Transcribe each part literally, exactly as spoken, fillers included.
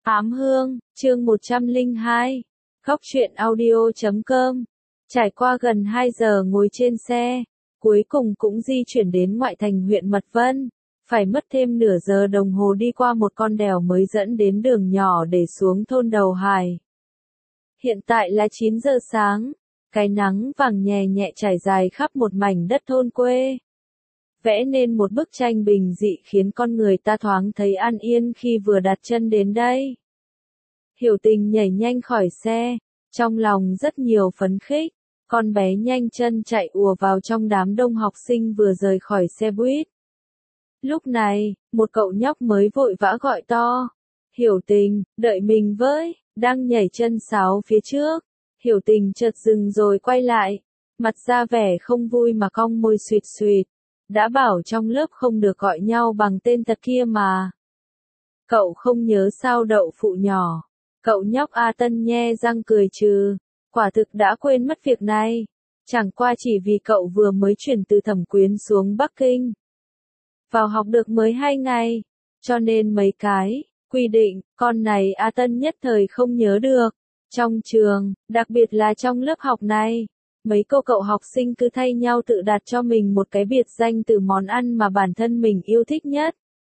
Ám Hương, chương một trăm lẻ hai, Góc truyện audio chấm com. Trải qua gần hai giờ ngồi trên xe, cuối cùng cũng di chuyển đến ngoại thành huyện Mật Vân. Phải mất thêm nửa giờ đồng hồ đi qua một con đèo mới dẫn đến đường nhỏ để xuống thôn Đầu Hải. Hiện tại là chín giờ sáng, cái nắng vàng nhè nhẹ trải dài khắp một mảnh đất thôn quê, vẽ nên một bức tranh bình dị khiến con người ta thoáng thấy an yên khi vừa đặt chân đến đây. Hiểu Tình nhảy nhanh khỏi xe, trong lòng rất nhiều phấn khích, con bé nhanh chân chạy ùa vào trong đám đông học sinh vừa rời khỏi xe buýt. Lúc này, một cậu nhóc mới vội vã gọi to, Hiểu Tình, đợi mình với, đang nhảy chân sáo phía trước. Hiểu Tình chợt dừng rồi quay lại, mặt ra vẻ không vui mà cong môi suýt suýt. Đã bảo trong lớp không được gọi nhau bằng tên thật kia mà. Cậu không nhớ sao đậu phụ nhỏ. Cậu nhóc A Tân nhe răng cười trừ. Quả thực đã quên mất việc này. Chẳng qua chỉ vì cậu vừa mới chuyển từ Thẩm Quyến xuống Bắc Kinh. Vào học được mới hai ngày. Cho nên mấy cái quy định, con này A Tân nhất thời không nhớ được. Trong trường, đặc biệt là trong lớp học này. Mấy cô cậu học sinh cứ thay nhau tự đặt cho mình một cái biệt danh từ món ăn mà bản thân mình yêu thích nhất.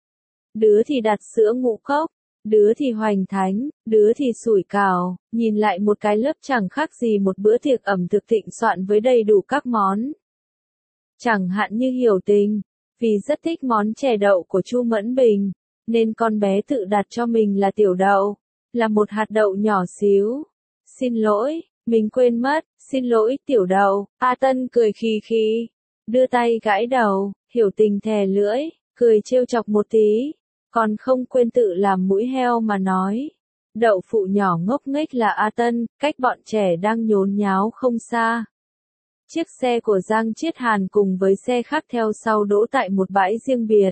Đứa thì đặt sữa ngũ cốc, đứa thì hoành thánh, đứa thì sủi cảo, nhìn lại một cái lớp chẳng khác gì một bữa tiệc ẩm thực thịnh soạn với đầy đủ các món. Chẳng hạn như Hiểu Tình, vì rất thích món chè đậu của Chu Mẫn Bình, nên con bé tự đặt cho mình là Tiểu Đậu, là một hạt đậu nhỏ xíu. Xin lỗi. Mình quên mất, xin lỗi Tiểu Đậu. A Tân cười khì khì, đưa tay gãi đầu. Hiểu Tình thè lưỡi, cười trêu chọc một tí, còn không quên tự làm mũi heo mà nói. Đậu phụ nhỏ ngốc nghếch là A Tân, cách bọn trẻ đang nhốn nháo không xa. Chiếc xe của Giang Chiết Hàn cùng với xe khác theo sau đỗ tại một bãi riêng biệt.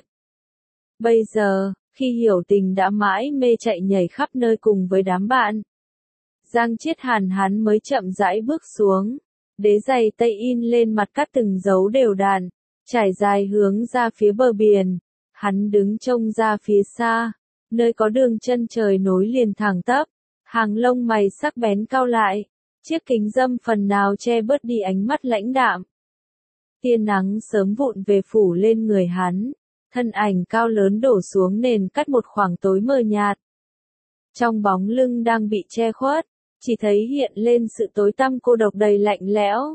Bây giờ, khi Hiểu Tình đã mãi mê chạy nhảy khắp nơi cùng với đám bạn, Giang Chiết Hàn hắn mới chậm rãi bước xuống, đế giày tây in lên mặt cắt từng dấu đều đặn, trải dài hướng ra phía bờ biển. Hắn đứng trông ra phía xa, nơi có đường chân trời nối liền thẳng tắp, hàng lông mày sắc bén cau lại, chiếc kính râm phần nào che bớt đi ánh mắt lãnh đạm. Tia nắng sớm vụn về phủ lên người hắn, thân ảnh cao lớn đổ xuống nền cắt một khoảng tối mờ nhạt. Trong bóng lưng đang bị che khuất, chỉ thấy hiện lên sự tối tăm cô độc đầy lạnh lẽo.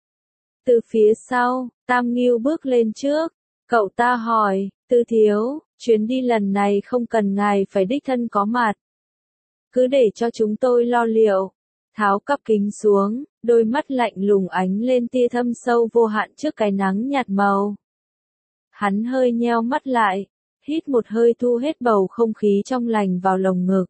Từ phía sau, Tam Ngưu bước lên trước, cậu ta hỏi, Tư thiếu, chuyến đi lần này không cần ngài phải đích thân có mặt. Cứ để cho chúng tôi lo liệu. Tháo cặp kính xuống, đôi mắt lạnh lùng ánh lên tia thâm sâu vô hạn trước cái nắng nhạt màu. Hắn hơi nheo mắt lại, hít một hơi thu hết bầu không khí trong lành vào lồng ngực.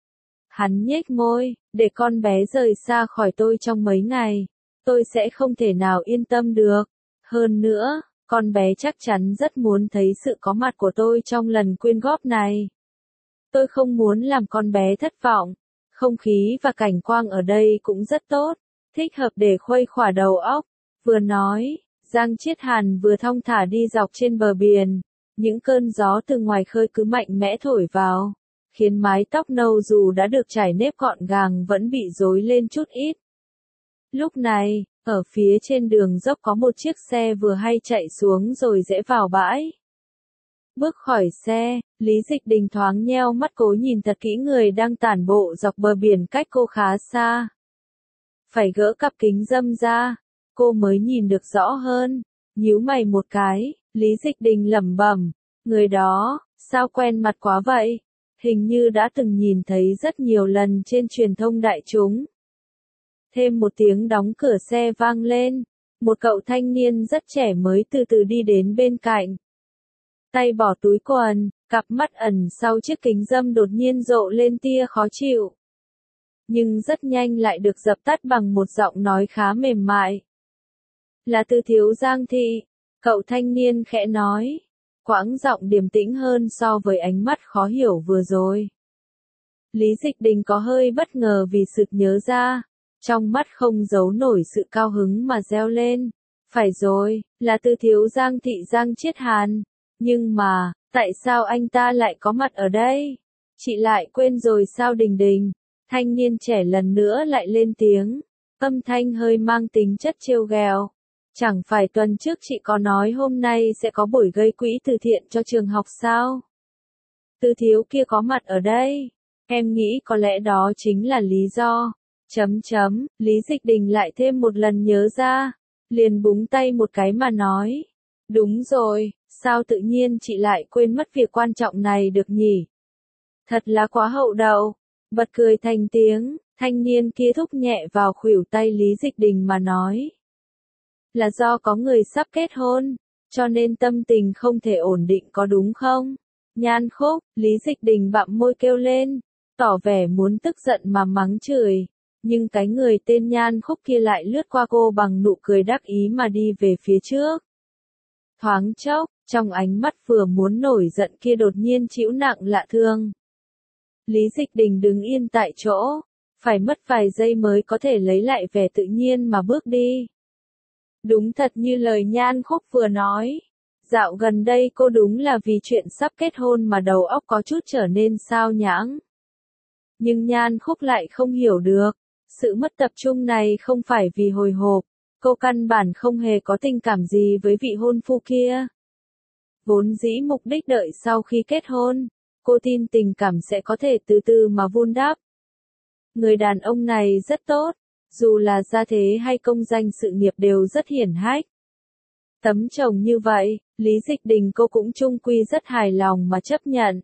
Hắn nhếch môi, để con bé rời xa khỏi tôi trong mấy ngày, tôi sẽ không thể nào yên tâm được. Hơn nữa, con bé chắc chắn rất muốn thấy sự có mặt của tôi trong lần quyên góp này. Tôi không muốn làm con bé thất vọng. Không khí và cảnh quang ở đây cũng rất tốt, thích hợp để khuây khỏa đầu óc. Vừa nói, Giang Chiết Hàn vừa thong thả đi dọc trên bờ biển. Những cơn gió từ ngoài khơi cứ mạnh mẽ thổi vào, khiến mái tóc nâu dù đã được chải nếp gọn gàng vẫn bị rối lên chút ít. Lúc này, ở phía trên đường dốc có một chiếc xe vừa hay chạy xuống rồi rẽ vào bãi. Bước khỏi xe, Lý Dịch Đình thoáng nheo mắt cố nhìn thật kỹ người đang tản bộ dọc bờ biển cách cô khá xa. Phải gỡ cặp kính râm ra, cô mới nhìn được rõ hơn. Nhíu mày một cái, Lý Dịch Đình lẩm bẩm, người đó, sao quen mặt quá vậy? Hình như đã từng nhìn thấy rất nhiều lần trên truyền thông đại chúng. Thêm một tiếng đóng cửa xe vang lên, một cậu thanh niên rất trẻ mới từ từ đi đến bên cạnh. Tay bỏ túi quần, cặp mắt ẩn sau chiếc kính râm đột nhiên rộ lên tia khó chịu. Nhưng rất nhanh lại được dập tắt bằng một giọng nói khá mềm mại. Là Tư thiếu Giang thị, cậu thanh niên khẽ nói, quãng giọng điềm tĩnh hơn so với ánh mắt khó hiểu vừa rồi. Lý Dịch Đình có hơi bất ngờ vì sực nhớ ra, trong mắt không giấu nổi sự cao hứng mà reo lên. Phải rồi, là Tư thiếu Giang thị Giang Chiết Hàn. Nhưng mà, tại sao anh ta lại có mặt ở đây? Chị lại quên rồi sao Đình Đình? Thanh niên trẻ lần nữa lại lên tiếng, âm thanh hơi mang tính chất trêu ghẹo. Chẳng phải tuần trước chị có nói hôm nay sẽ có buổi gây quỹ từ thiện cho trường học sao? Tư thiếu kia có mặt ở đây. Em nghĩ có lẽ đó chính là lý do. Chấm chấm, Lý Dịch Đình lại thêm một lần nhớ ra. Liền búng tay một cái mà nói. Đúng rồi, sao tự nhiên chị lại quên mất việc quan trọng này được nhỉ? Thật là quá hậu đậu. Bật cười thành tiếng, thanh niên kia thúc nhẹ vào khuỷu tay Lý Dịch Đình mà nói. Là do có người sắp kết hôn, cho nên tâm tình không thể ổn định có đúng không? Nhan Khúc, Lý Dịch Đình bặm môi kêu lên, tỏ vẻ muốn tức giận mà mắng chửi. Nhưng cái người tên Nhan Khúc kia lại lướt qua cô bằng nụ cười đắc ý mà đi về phía trước. Thoáng chốc, trong ánh mắt vừa muốn nổi giận kia đột nhiên chịu nặng lạ thương. Lý Dịch Đình đứng yên tại chỗ, phải mất vài giây mới có thể lấy lại vẻ tự nhiên mà bước đi. Đúng thật như lời Nhan Khúc vừa nói. Dạo gần đây cô đúng là vì chuyện sắp kết hôn mà đầu óc có chút trở nên sao nhãng. Nhưng Nhan Khúc lại không hiểu được. Sự mất tập trung này không phải vì hồi hộp. Cô căn bản không hề có tình cảm gì với vị hôn phu kia. Vốn dĩ mục đích đợi sau khi kết hôn, cô tin tình cảm sẽ có thể từ từ mà vun đắp. Người đàn ông này rất tốt, dù là gia thế hay công danh sự nghiệp đều rất hiển hách. Tấm chồng như vậy, Lý Dịch Đình cô cũng chung quy rất hài lòng mà chấp nhận.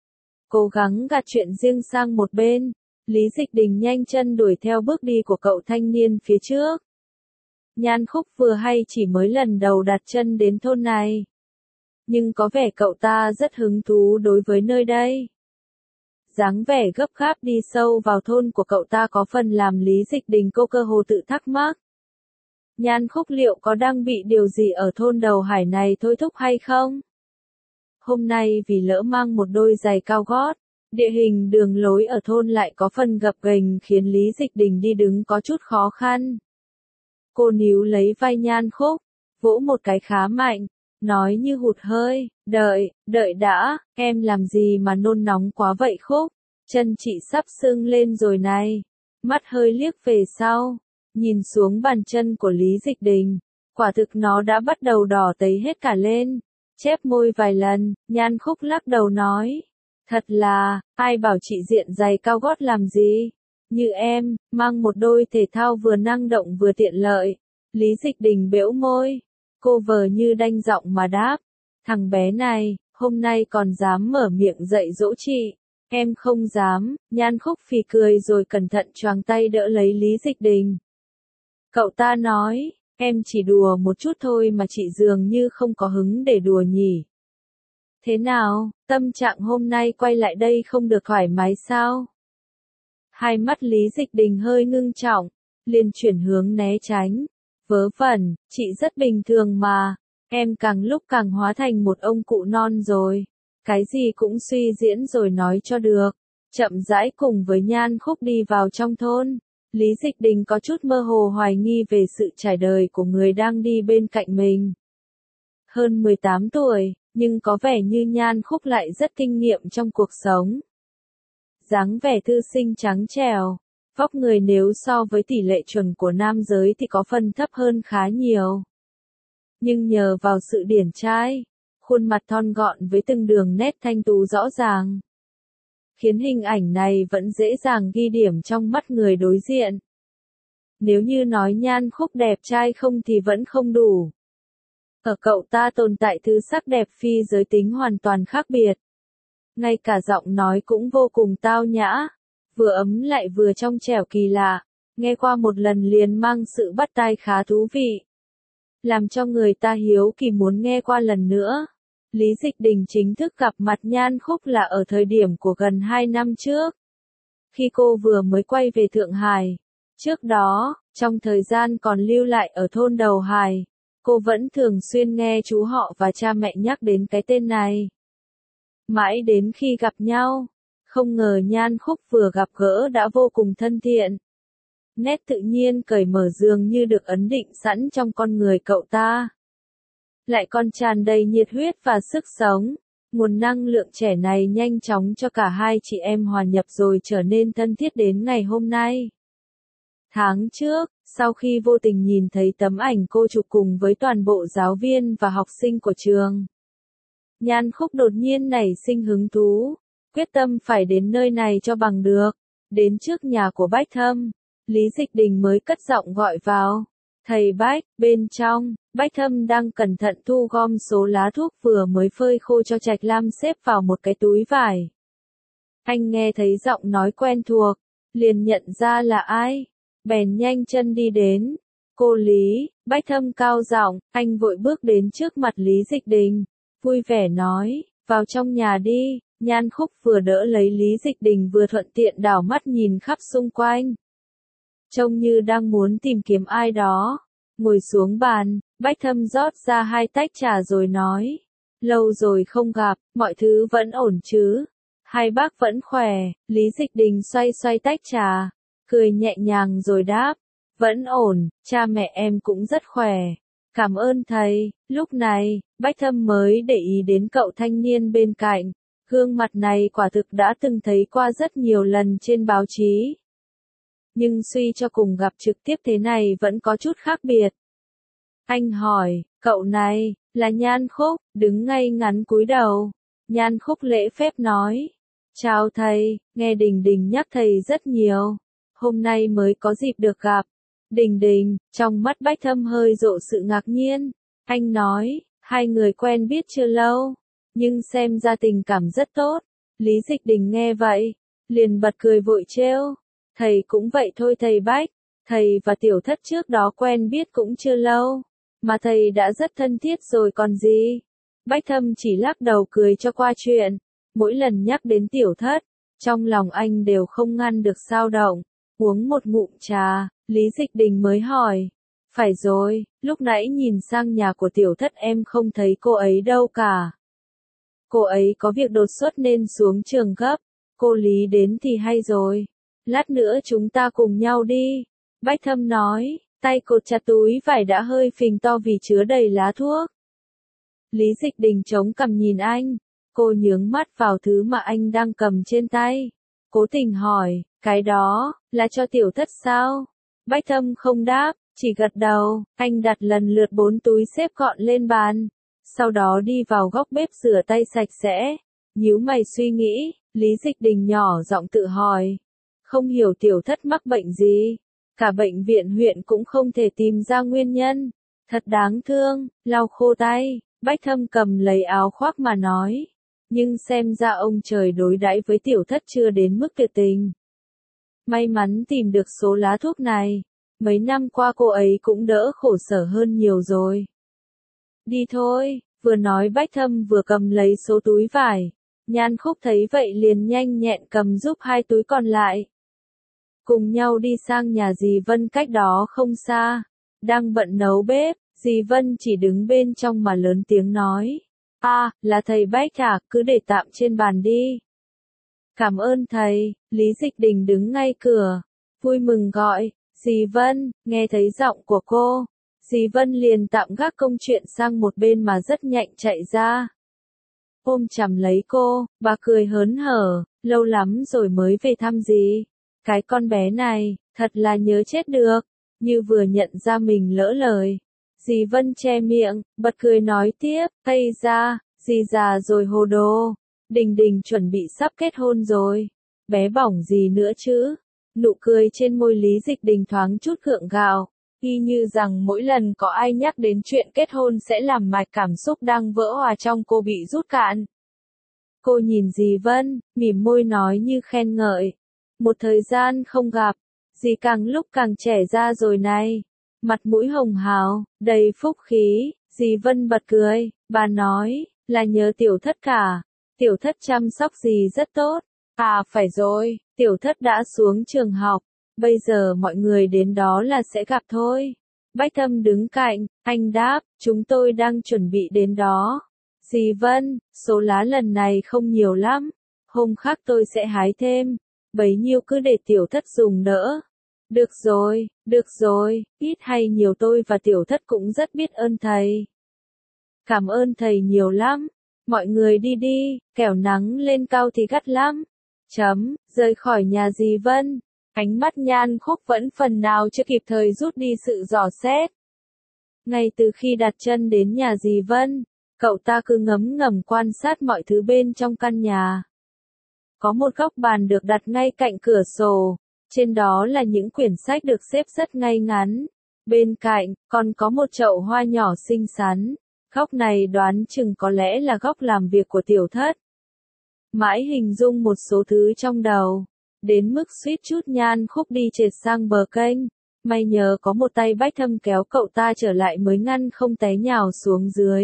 Cố gắng gạt chuyện riêng sang một bên, Lý Dịch Đình nhanh chân đuổi theo bước đi của cậu thanh niên phía trước. Nhan Khúc vừa hay chỉ mới lần đầu đặt chân đến thôn này. Nhưng có vẻ cậu ta rất hứng thú đối với nơi đây. Dáng vẻ gấp gáp đi sâu vào thôn của cậu ta có phần làm Lý Dịch Đình cô cơ hồ tự thắc mắc. Nhan Khúc liệu có đang bị điều gì ở thôn đầu hải này thôi thúc hay không? Hôm nay vì lỡ mang một đôi giày cao gót, địa hình đường lối ở thôn lại có phần gập ghềnh khiến Lý Dịch Đình đi đứng có chút khó khăn. Cô níu lấy vai Nhan Khúc, vỗ một cái khá mạnh, nói như hụt hơi, đợi, đợi đã, em làm gì mà nôn nóng quá vậy Khúc, chân chị sắp sưng lên rồi này, mắt hơi liếc về sau, nhìn xuống bàn chân của Lý Dịch Đình, quả thực nó đã bắt đầu đỏ tấy hết cả lên, chép môi vài lần, Nhan Khúc lắc đầu nói, thật là, ai bảo chị diện giày cao gót làm gì, như em, mang một đôi thể thao vừa năng động vừa tiện lợi, Lý Dịch Đình bẽo môi. Cô vờ như đanh giọng mà đáp, thằng bé này, hôm nay còn dám mở miệng dạy dỗ chị, em không dám, Nhan Khúc phì cười rồi cẩn thận choàng tay đỡ lấy Lý Dịch Đình. Cậu ta nói, em chỉ đùa một chút thôi mà chị dường như không có hứng để đùa nhỉ. Thế nào, tâm trạng hôm nay quay lại đây không được thoải mái sao? Hai mắt Lý Dịch Đình hơi ngưng trọng, liền chuyển hướng né tránh. Vớ vẩn, chị rất bình thường mà, em càng lúc càng hóa thành một ông cụ non rồi, cái gì cũng suy diễn rồi nói cho được. Chậm rãi cùng với Nhan Khúc đi vào trong thôn, Lý Dịch Đình có chút mơ hồ hoài nghi về sự trải đời của người đang đi bên cạnh mình. Hơn mười tám tuổi, nhưng có vẻ như Nhan Khúc lại rất kinh nghiệm trong cuộc sống. Dáng vẻ thư sinh trắng trẻo. Vóc người nếu so với tỷ lệ chuẩn của nam giới thì có phần thấp hơn khá nhiều. Nhưng nhờ vào sự điển trai, khuôn mặt thon gọn với từng đường nét thanh tú rõ ràng, khiến hình ảnh này vẫn dễ dàng ghi điểm trong mắt người đối diện. Nếu như nói Nhan Khúc đẹp trai không thì vẫn không đủ. Ở cậu ta tồn tại thứ sắc đẹp phi giới tính hoàn toàn khác biệt. Ngay cả giọng nói cũng vô cùng tao nhã. Vừa ấm lại vừa trong trẻo kỳ lạ, nghe qua một lần liền mang sự bắt tai khá thú vị. Làm cho người ta hiếu kỳ muốn nghe qua lần nữa. Lý Dịch Đình chính thức gặp mặt Nhan Khúc là ở thời điểm của gần hai năm trước. Khi cô vừa mới quay về Thượng Hải. Trước đó, trong thời gian còn lưu lại ở thôn đầu Hải, cô vẫn thường xuyên nghe chú họ và cha mẹ nhắc đến cái tên này. Mãi đến khi gặp nhau. Không ngờ Nhan Khúc vừa gặp gỡ đã vô cùng thân thiện. Nét tự nhiên cởi mở dường như được ấn định sẵn trong con người cậu ta. Lại còn tràn đầy nhiệt huyết và sức sống. Nguồn năng lượng trẻ này nhanh chóng cho cả hai chị em hòa nhập rồi trở nên thân thiết đến ngày hôm nay. Tháng trước, sau khi vô tình nhìn thấy tấm ảnh cô chụp cùng với toàn bộ giáo viên và học sinh của trường, Nhan Khúc đột nhiên nảy sinh hứng thú, quyết tâm phải đến nơi này cho bằng được. Đến trước nhà của Bách Thâm, Lý Dịch Đình mới cất giọng gọi vào. Thầy Bách, bên trong, Bách Thâm đang cẩn thận thu gom số lá thuốc vừa mới phơi khô cho Trạch Lam xếp vào một cái túi vải. Anh nghe thấy giọng nói quen thuộc, liền nhận ra là ai, bèn nhanh chân đi đến. Cô Lý, Bách Thâm cao giọng, anh vội bước đến trước mặt Lý Dịch Đình, vui vẻ nói, vào trong nhà đi. Nhan Khúc vừa đỡ lấy Lý Dịch Đình vừa thuận tiện đảo mắt nhìn khắp xung quanh. Trông như đang muốn tìm kiếm ai đó. Ngồi xuống bàn, Bách Thâm rót ra hai tách trà rồi nói. Lâu rồi không gặp, mọi thứ vẫn ổn chứ? Hai bác vẫn khỏe. Lý Dịch Đình xoay xoay tách trà, cười nhẹ nhàng rồi đáp. Vẫn ổn, cha mẹ em cũng rất khỏe. Cảm ơn thầy. Lúc này, Bách Thâm mới để ý đến cậu thanh niên bên cạnh. Gương mặt này quả thực đã từng thấy qua rất nhiều lần trên báo chí. Nhưng suy cho cùng gặp trực tiếp thế này vẫn có chút khác biệt. Anh hỏi, cậu này, là Nhan Khúc, đứng ngay ngắn cúi đầu. Nhan Khúc lễ phép nói, chào thầy, nghe Đình Đình nhắc thầy rất nhiều. Hôm nay mới có dịp được gặp. Đình Đình, trong mắt Bách Thâm hơi rộ sự ngạc nhiên. Anh nói, hai người quen biết chưa lâu, nhưng xem ra tình cảm rất tốt. Lý Dịch Đình nghe vậy, liền bật cười vội trêu. Thầy cũng vậy thôi thầy Bách, thầy và Tiểu Thất trước đó quen biết cũng chưa lâu, mà thầy đã rất thân thiết rồi còn gì. Bách Thâm chỉ lắc đầu cười cho qua chuyện, mỗi lần nhắc đến Tiểu Thất, trong lòng anh đều không ngăn được dao động. Uống một ngụm trà, Lý Dịch Đình mới hỏi, phải rồi, lúc nãy nhìn sang nhà của Tiểu Thất em không thấy cô ấy đâu cả. Cô ấy có việc đột xuất nên xuống trường gấp, cô Lý đến thì hay rồi. Lát nữa chúng ta cùng nhau đi. Bách Thâm nói, tay cột chặt túi vải đã hơi phình to vì chứa đầy lá thuốc. Lý Dịch Đình chống cằm nhìn anh, cô nhướng mắt vào thứ mà anh đang cầm trên tay. Cố tình hỏi, cái đó, là cho Tiểu Thất sao? Bách Thâm không đáp, chỉ gật đầu, anh đặt lần lượt bốn túi xếp gọn lên bàn. Sau đó đi vào góc bếp rửa tay sạch sẽ. Nhíu mày suy nghĩ, Lý Dịch Đình nhỏ giọng tự hỏi. Không hiểu Tiểu Thất mắc bệnh gì. Cả bệnh viện huyện cũng không thể tìm ra nguyên nhân. Thật đáng thương, lau khô tay, Bách Thâm cầm lấy áo khoác mà nói. Nhưng xem ra ông trời đối đãi với Tiểu Thất chưa đến mức tuyệt tình. May mắn tìm được số lá thuốc này. Mấy năm qua cô ấy cũng đỡ khổ sở hơn nhiều rồi. Đi thôi, vừa nói Bách Thâm vừa cầm lấy số túi vải. Nhan Khúc thấy vậy liền nhanh nhẹn cầm giúp hai túi còn lại. Cùng nhau đi sang nhà dì Vân cách đó không xa. Đang bận nấu bếp, dì Vân chỉ đứng bên trong mà lớn tiếng nói. À, là thầy Bách à, cứ để tạm trên bàn đi. Cảm ơn thầy. Lý Dịch Đình đứng ngay cửa, vui mừng gọi, dì Vân. Nghe thấy giọng của cô, dì Vân liền tạm gác công chuyện sang một bên mà rất nhạnh chạy ra. Ôm chầm lấy cô, bà cười hớn hở, lâu lắm rồi mới về thăm dì. Cái con bé này, thật là nhớ chết được, như vừa nhận ra mình lỡ lời. Dì Vân che miệng, bật cười nói tiếp, ây da, dì già rồi hồ đồ. Đình Đình chuẩn bị sắp kết hôn rồi. Bé bỏng gì nữa chứ? Nụ cười trên môi Lý Dịch Đình thoáng chút gượng gạo, y như rằng mỗi lần có ai nhắc đến chuyện kết hôn sẽ làm mạch cảm xúc đang vỡ hòa trong cô bị rút cạn. Cô nhìn dì Vân, mỉm môi nói như khen ngợi. Một thời gian không gặp, dì càng lúc càng trẻ ra rồi này. Mặt mũi hồng hào, đầy phúc khí, dì Vân bật cười, bà nói, là nhớ Tiểu Thất cả. Tiểu Thất chăm sóc dì rất tốt. À phải rồi, Tiểu Thất đã xuống trường học, bây giờ mọi người đến đó là sẽ gặp thôi. Bách Thâm đứng cạnh, anh đáp, chúng tôi đang chuẩn bị đến đó. Dì Vân, số lá lần này không nhiều lắm, hôm khác tôi sẽ hái thêm, bấy nhiêu cứ để Tiểu Thất dùng đỡ. Được rồi, được rồi, ít hay nhiều tôi và Tiểu Thất cũng rất biết ơn thầy. Cảm ơn thầy nhiều lắm. Mọi người đi đi, kẻo nắng lên cao thì gắt lắm. Chấm, rời khỏi nhà dì Vân. Ánh mắt Nhan Khúc vẫn phần nào chưa kịp thời rút đi sự dò xét. Ngay từ khi đặt chân đến nhà dì Vân, cậu ta cứ ngấm ngầm quan sát mọi thứ bên trong căn nhà. Có một góc bàn được đặt ngay cạnh cửa sổ, trên đó là những quyển sách được xếp rất ngay ngắn. Bên cạnh, còn có một chậu hoa nhỏ xinh xắn. Góc này đoán chừng có lẽ là góc làm việc của tiểu thất. Mãi hình dung một số thứ trong đầu, đến mức suýt chút Nhan Khúc đi trệt sang bờ kênh. May nhờ có một tay Bách Thâm kéo cậu ta trở lại mới ngăn không té nhào xuống dưới.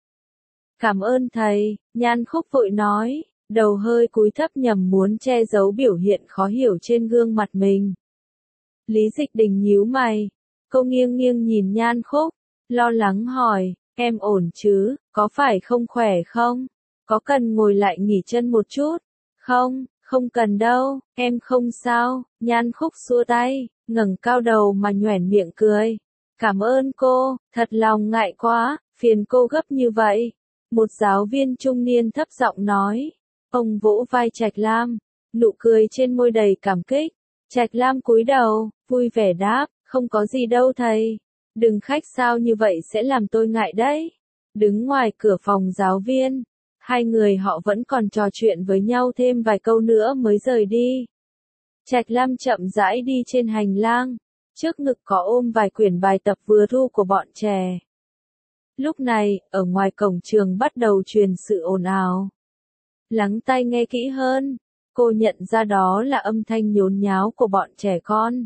Cảm ơn thầy, Nhan Khúc vội nói, đầu hơi cúi thấp nhằm muốn che giấu biểu hiện khó hiểu trên gương mặt mình. Lý Dịch Đình nhíu mày, cô nghiêng nghiêng nhìn Nhan Khúc, lo lắng hỏi, em ổn chứ, có phải không khỏe không? Có cần ngồi lại nghỉ chân một chút? Không, không cần đâu, em không sao. Nhan Khúc xua tay, ngẩng cao đầu mà nhoẻn miệng cười. Cảm ơn cô, thật lòng ngại quá, phiền cô gấp như vậy. Một giáo viên trung niên thấp giọng nói. Ông vỗ vai Trạch Lam, nụ cười trên môi đầy cảm kích. Trạch Lam cúi đầu, vui vẻ đáp, không có gì đâu thầy. Đừng khách sáo như vậy sẽ làm tôi ngại đấy. Đứng ngoài cửa phòng giáo viên, hai người họ vẫn còn trò chuyện với nhau thêm vài câu nữa mới rời đi. Trạch Lam chậm rãi đi trên hành lang, trước ngực có ôm vài quyển bài tập vừa thu của bọn trẻ. Lúc này, ở ngoài cổng trường bắt đầu truyền sự ồn ào. Lắng tai nghe kỹ hơn, cô nhận ra đó là âm thanh nhốn nháo của bọn trẻ con.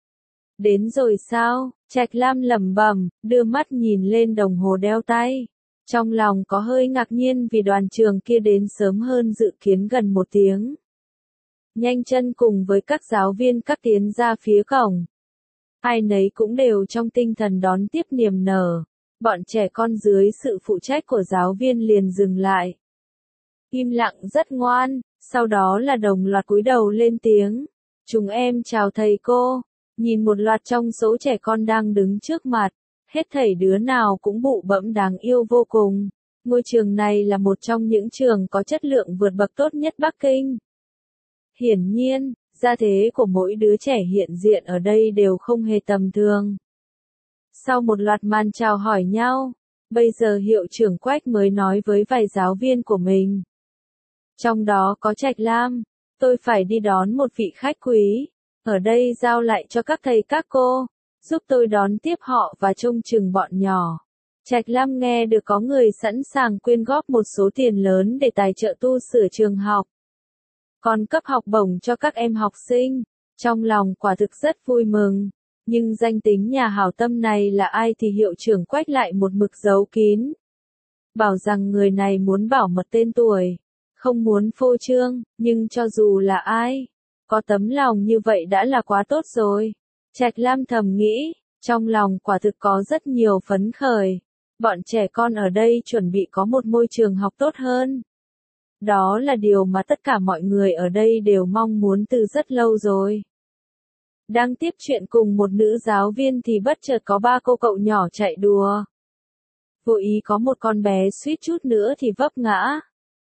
Đến rồi sao? Trạch Lam lẩm bẩm, đưa mắt nhìn lên đồng hồ đeo tay. Trong lòng có hơi ngạc nhiên vì đoàn trường kia đến sớm hơn dự kiến gần một tiếng. Nhanh chân cùng với các giáo viên cắt tiến ra phía cổng. Ai nấy cũng đều trong tinh thần đón tiếp niềm nở. Bọn trẻ con dưới sự phụ trách của giáo viên liền dừng lại. Im lặng rất ngoan, sau đó là đồng loạt cúi đầu lên tiếng. Chúng em chào thầy cô. Nhìn một loạt trong số trẻ con đang đứng trước mặt, hết thảy đứa nào cũng bụ bẫm đáng yêu vô cùng. Ngôi trường này là một trong những trường có chất lượng vượt bậc tốt nhất Bắc Kinh. Hiển nhiên, gia thế của mỗi đứa trẻ hiện diện ở đây đều không hề tầm thường. Sau một loạt màn chào hỏi nhau, bây giờ hiệu trưởng Quách mới nói với vài giáo viên của mình. Trong đó có Trạch Lam, tôi phải đi đón một vị khách quý. Ở đây giao lại cho các thầy các cô, giúp tôi đón tiếp họ và trông chừng bọn nhỏ. Trạch Lam nghe được có người sẵn sàng quyên góp một số tiền lớn để tài trợ tu sửa trường học. Còn cấp học bổng cho các em học sinh. Trong lòng quả thực rất vui mừng. Nhưng danh tính nhà hảo tâm này là ai thì hiệu trưởng Quách lại một mực giấu kín. Bảo rằng người này muốn bảo mật tên tuổi. Không muốn phô trương, nhưng cho dù là ai, có tấm lòng như vậy đã là quá tốt rồi. Trạch Lam thầm nghĩ, trong lòng quả thực có rất nhiều phấn khởi. Bọn trẻ con ở đây chuẩn bị có một môi trường học tốt hơn. Đó là điều mà tất cả mọi người ở đây đều mong muốn từ rất lâu rồi. Đang tiếp chuyện cùng một nữ giáo viên thì bất chợt có ba cô cậu nhỏ chạy đùa. Vô ý có một con bé suýt chút nữa thì vấp ngã.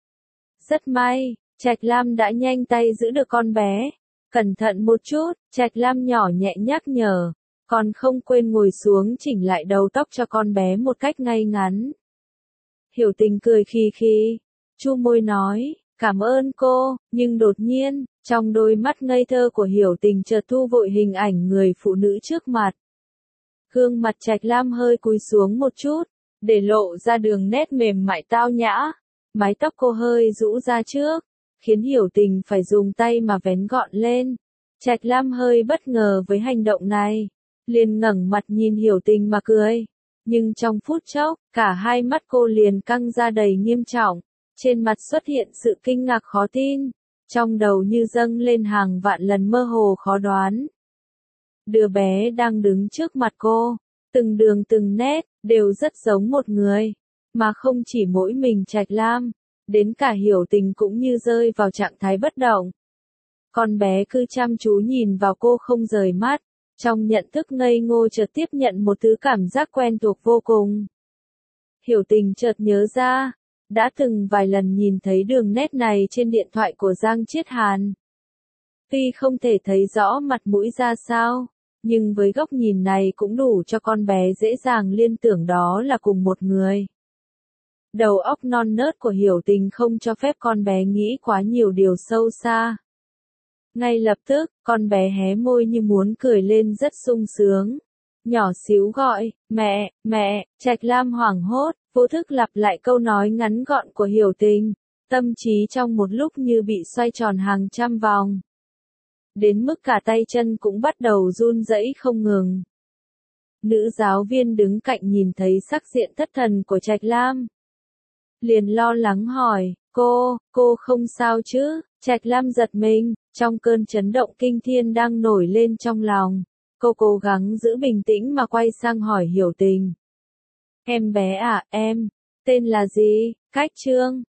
Rất may, Trạch Lam đã nhanh tay giữ được con bé. Cẩn thận một chút, Trạch Lam nhỏ nhẹ nhắc nhở, còn không quên ngồi xuống chỉnh lại đầu tóc cho con bé một cách ngay ngắn. Hiểu Tình cười khì khì, chu môi nói, cảm ơn cô, nhưng đột nhiên, trong đôi mắt ngây thơ của Hiểu Tình chợt thu vội hình ảnh người phụ nữ trước mặt. Gương mặt Trạch Lam hơi cúi xuống một chút, để lộ ra đường nét mềm mại tao nhã. Mái tóc cô hơi rũ ra trước, khiến Hiểu Tình phải dùng tay mà vén gọn lên. Trạch Lam hơi bất ngờ với hành động này, liền ngẩng mặt nhìn Hiểu Tình mà cười. Nhưng trong phút chốc, cả hai mắt cô liền căng ra đầy nghiêm trọng, trên mặt xuất hiện sự kinh ngạc khó tin, trong đầu như dâng lên hàng vạn lần mơ hồ khó đoán. Đứa bé đang đứng trước mặt cô, từng đường từng nét, đều rất giống một người. Mà không chỉ mỗi mình Trạch Lam, đến cả Hiểu Tình cũng như rơi vào trạng thái bất động. Con bé cứ chăm chú nhìn vào cô không rời mắt, trong nhận thức ngây ngô chợt tiếp nhận một thứ cảm giác quen thuộc vô cùng. Hiểu Tình chợt nhớ ra, Đã từng vài lần nhìn thấy đường nét này trên điện thoại của Giang Chiết Hàn. Tuy không thể thấy rõ mặt mũi ra sao, nhưng với góc nhìn này cũng đủ cho con bé dễ dàng liên tưởng đó là cùng một người. Đầu óc non nớt của Hiểu Tình không cho phép con bé nghĩ quá nhiều điều sâu xa. Ngay lập tức, con bé hé môi như muốn cười lên rất sung sướng. Nhỏ xíu gọi, mẹ, mẹ, Trạch Lam hoảng hốt, vô thức lặp lại câu nói ngắn gọn của Hiểu Tình, tâm trí trong một lúc như bị xoay tròn hàng trăm vòng. Đến mức cả tay chân cũng bắt đầu run rẩy không ngừng. Nữ giáo viên đứng cạnh nhìn thấy sắc diện thất thần của Trạch Lam. Liền lo lắng hỏi, cô, cô không sao chứ? Trạch Lam giật mình, trong cơn chấn động kinh thiên đang nổi lên trong lòng. Cô cố gắng giữ bình tĩnh mà quay sang hỏi Hiểu Tình. Em bé à, em, tên là gì? Cách Trương,